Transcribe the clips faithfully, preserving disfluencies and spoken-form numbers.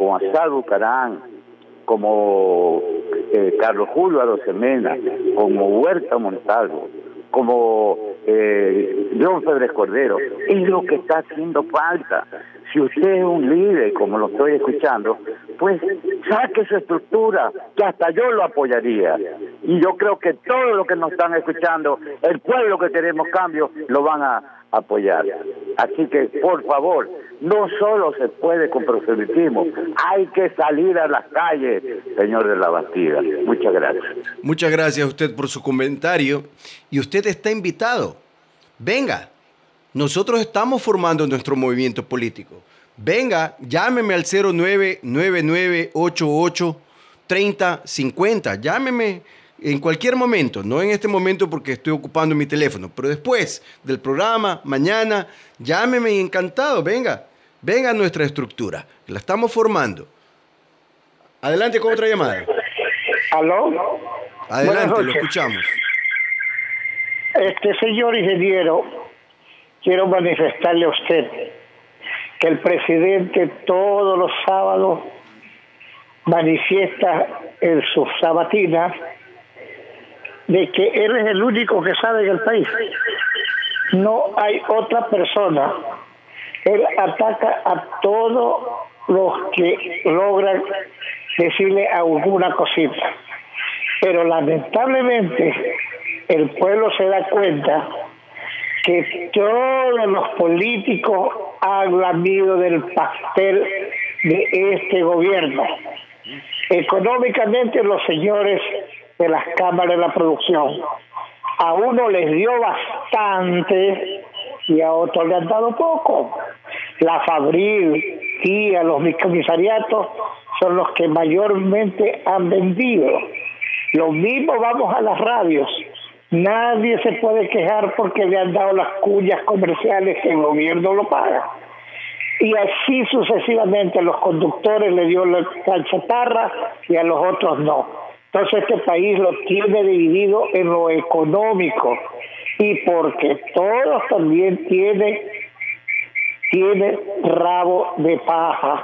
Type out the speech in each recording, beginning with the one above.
como Asad Bucarán, como eh, Carlos Julio Arosemena, como Huerta Montalvo, como eh, John Febres Cordero, es lo que está haciendo falta. Si usted es un líder, como lo estoy escuchando, pues saque su estructura, que hasta yo lo apoyaría. Y yo creo que todos los que nos están escuchando, el pueblo que queremos cambio, lo van a apoyar. Así que, por favor, no solo se puede con proselitismo, hay que salir a las calles, señor de la Bastida. Muchas gracias. Muchas gracias a usted por su comentario. Y usted está invitado. Venga. Nosotros estamos formando nuestro movimiento político. Venga, llámeme al cero nueve nueve nueve ocho ocho tres cero cinco cero. Llámeme en cualquier momento, no en este momento porque estoy ocupando mi teléfono, pero después del programa, mañana, llámeme y encantado. Venga, venga a nuestra estructura, la estamos formando. Adelante con otra llamada. ¿Aló? Adelante, lo escuchamos. Este señor ingeniero, quiero manifestarle a usted que el presidente todos los sábados manifiesta en sus sabatinas de que él es el único que sabe en el país. No hay otra persona. Él ataca a todos los que logran decirle alguna cosita. Pero lamentablemente el pueblo se da cuenta que todos los políticos han lamido del pastel de este gobierno. Económicamente los señores de las cámaras de la producción, a uno les dio bastante y a otros le han dado poco. La Fabril y a los comisariatos son los que mayormente han vendido. Lo mismo vamos a las radios. Nadie se puede quejar porque le han dado las cuñas comerciales que el gobierno lo paga. Y así sucesivamente a los conductores le dio la chatarra y a los otros no. Entonces este país lo tiene dividido en lo económico y porque todos también tienen, tienen rabo de paja.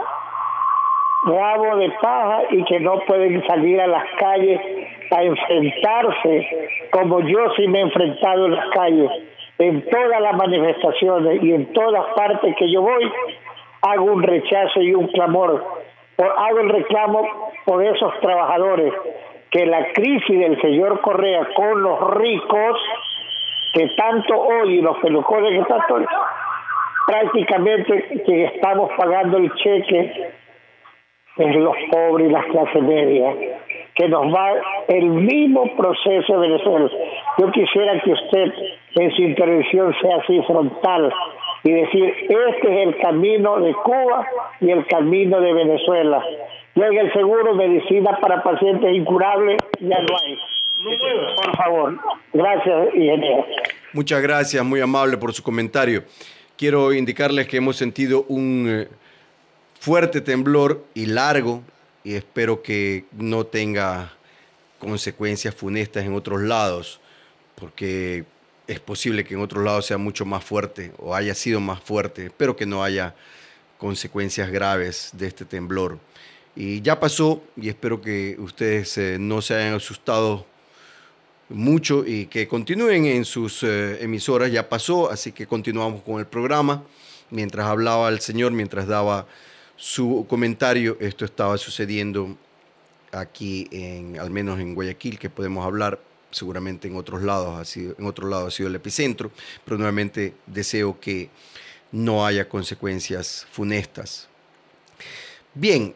Rabo de paja y que no pueden salir a las calles a enfrentarse como yo sí me he enfrentado en las calles, en todas las manifestaciones y en todas partes que yo voy, hago un rechazo y un clamor, por, hago el reclamo por esos trabajadores, que la crisis del señor Correa con los ricos, que tanto hoy, los pelucones que tanto, prácticamente que estamos pagando el cheque en los pobres y las clases medias, que nos va el mismo proceso de Venezuela. Yo quisiera que usted en su intervención sea así frontal y decir, este es el camino de Cuba y el camino de Venezuela. Y en el seguro medicina para pacientes incurables ya no hay. Por favor. Gracias, ingeniero. Muchas gracias, muy amable por su comentario. Quiero indicarles que hemos sentido un eh, fuerte temblor y largo, y espero que no tenga consecuencias funestas en otros lados, porque es posible que en otros lados sea mucho más fuerte o haya sido más fuerte. Espero que no haya consecuencias graves de este temblor. Y ya pasó y espero que ustedes eh, no se hayan asustado mucho y que continúen en sus eh, emisoras. Ya pasó, así que continuamos con el programa. Mientras hablaba el señor, mientras daba su comentario, esto estaba sucediendo aquí, en, al menos en Guayaquil, que podemos hablar, seguramente en otros lados ha sido, en otro lado ha sido el epicentro, pero nuevamente deseo que no haya consecuencias funestas. Bien,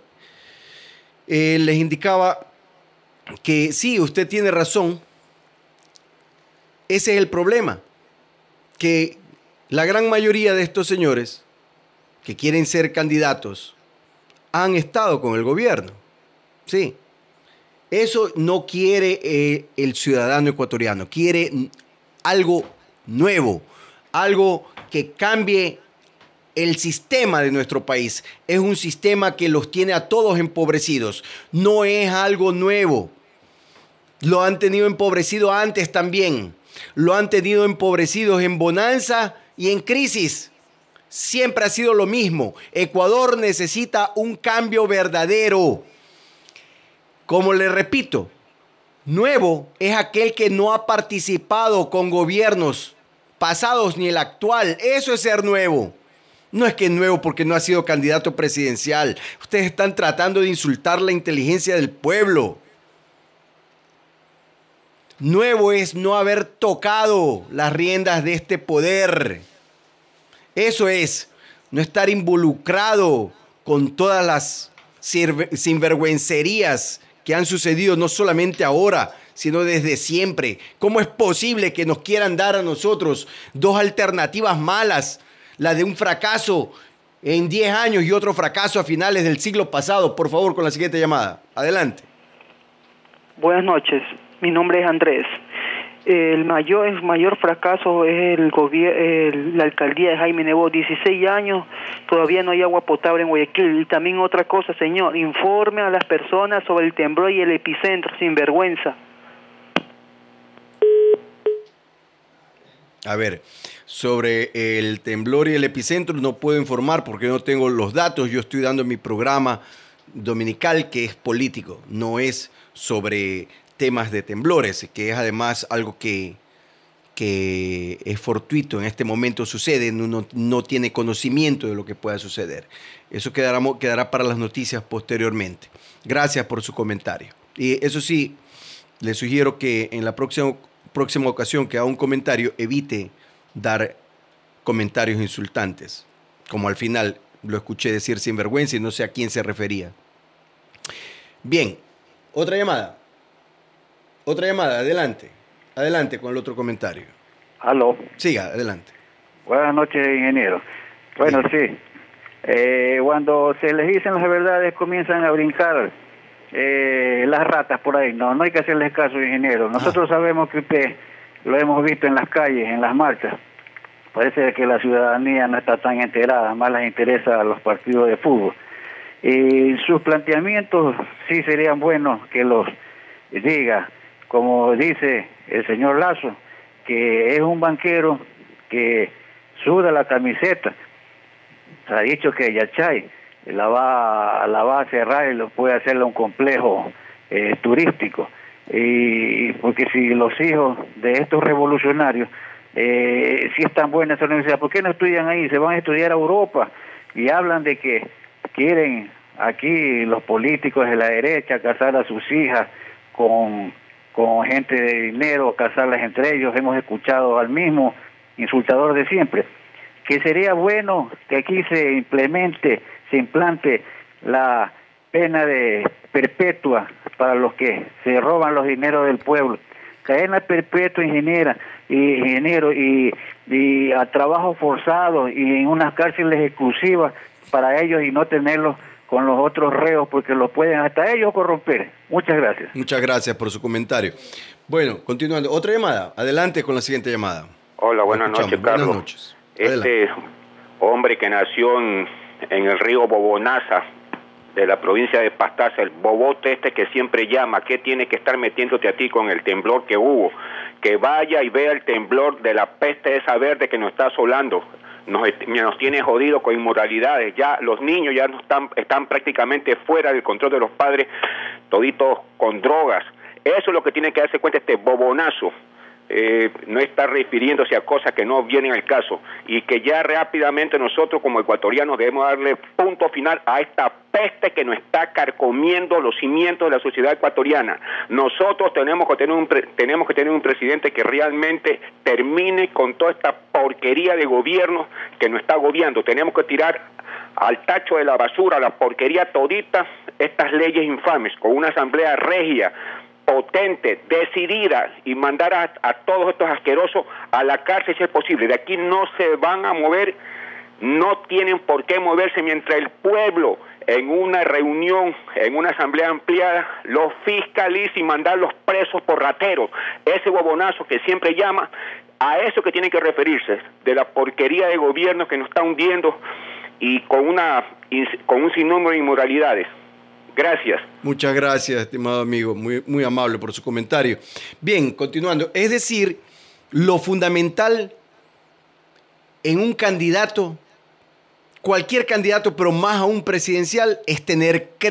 eh, les indicaba que sí, usted tiene razón. Ese es el problema, que la gran mayoría de estos señores que quieren ser candidatos han estado con el gobierno. Sí. Eso no quiere eh, el ciudadano ecuatoriano. Quiere algo nuevo, algo que cambie el sistema de nuestro país. Es un sistema que los tiene a todos empobrecidos. No es algo nuevo. Lo han tenido empobrecido antes también. Lo han tenido empobrecidos en bonanza y en crisis. siempre ha sido lo mismo. Ecuador necesita un cambio verdadero. Como le repito, nuevo es aquel que no ha participado con gobiernos pasados ni el actual. Eso es ser nuevo. No es que es nuevo porque no ha sido candidato presidencial. Ustedes están tratando de insultar la inteligencia del pueblo. Nuevo es no haber tocado las riendas de este poder. Eso es no estar involucrado con todas las sinvergüencerías que han sucedido no solamente ahora, sino desde siempre. ¿Cómo es posible que nos quieran dar a nosotros dos alternativas malas? La de un fracaso en diez años y otro fracaso a finales del siglo pasado. Por favor, con la siguiente llamada. Adelante. Buenas noches. Mi nombre es Andrés. El mayor, el mayor fracaso es el gobierno, la alcaldía de Jaime Nebot. dieciséis años, todavía no hay agua potable en Guayaquil. Y también otra cosa, señor, informe a las personas sobre el temblor y el epicentro, sin vergüenza. A ver, sobre el temblor y el epicentro no puedo informar porque no tengo los datos. Yo estoy dando mi programa dominical que es político, no es sobre temas de temblores, que es además algo que, que es fortuito, en este momento sucede, uno no tiene conocimiento de lo que pueda suceder. Eso quedará, quedará para las noticias posteriormente. Gracias por su comentario. Y eso sí, le sugiero que en la próxima, próxima ocasión que haga un comentario, evite dar comentarios insultantes, como al final lo escuché decir sinvergüenza y no sé a quién se refería. Bien, otra llamada. Otra llamada, adelante. Adelante con el otro comentario. Aló. Siga, adelante. Buenas noches, ingeniero. Bueno, sí. sí. Eh, cuando se les dicen las verdades comienzan a brincar eh, las ratas por ahí. No, no hay que hacerles caso, ingeniero. Nosotros ah. sabemos que usted lo hemos visto en las calles, en las marchas. Parece que la ciudadanía no está tan enterada, más les interesa a los partidos de fútbol. Y sus planteamientos sí serían buenos que los diga, como dice el señor Lazo, que es un banquero que suda la camiseta. Se ha dicho que Yachay la va, la va a cerrar y lo puede hacerle un complejo eh, turístico. Y porque si los hijos de estos revolucionarios, eh, si están buenas esa universidad, ¿por qué no estudian ahí? Se van a estudiar a Europa y hablan de que quieren aquí los políticos de la derecha casar a sus hijas con, con gente de dinero, casarlas entre ellos. Hemos escuchado al mismo insultador de siempre. Que sería bueno que aquí se implemente, se implante la pena de perpetua para los que se roban los dineros del pueblo. Cadena perpetua, ingeniera, y ingeniero, y, y a trabajo forzado y en unas cárceles exclusivas para ellos y no tenerlos con los otros reos porque los pueden hasta ellos corromper. Muchas gracias. Muchas gracias por su comentario. Bueno, continuando. Otra llamada. Adelante con la siguiente llamada. Hola, buenas noches, Carlos. Buenas noches. Este hombre que nació en, en el río Bobonaza, de la provincia de Pastaza, el bobote este que siempre llama, ¿qué tiene que estar metiéndote a ti con el temblor que hubo? Que vaya y vea el temblor de la peste esa verde que nos está asolando. Nos, nos tiene jodido con inmoralidades. Ya los niños ya no están, están prácticamente fuera del control de los padres, toditos con drogas. Eso es lo que tiene que darse cuenta este bobonazo. Eh, no está refiriéndose a cosas que no vienen al caso, y que ya rápidamente nosotros como ecuatorianos debemos darle punto final a esta peste que nos está carcomiendo los cimientos de la sociedad ecuatoriana. Nosotros tenemos que tener un pre tenemos que tener un presidente que realmente termine con toda esta porquería de gobierno que nos está agobiando. Tenemos que tirar al tacho de la basura, la porquería todita, estas leyes infames, con una asamblea regia, potente, decidida, y mandar a, a todos estos asquerosos a la cárcel si es posible. De aquí no se van a mover, no tienen por qué moverse mientras el pueblo en una reunión, en una asamblea ampliada, los fiscaliza y mandarlos presos por rateros. Ese bobonazo que siempre llama, a eso que tiene que referirse, de la porquería de gobierno que nos está hundiendo y con, una, con un sinnúmero de inmoralidades. Gracias. Muchas gracias, estimado amigo, muy, muy amable por su comentario. Bien, continuando, es decir, lo fundamental en un candidato cualquier candidato, pero más aún presidencial, es tener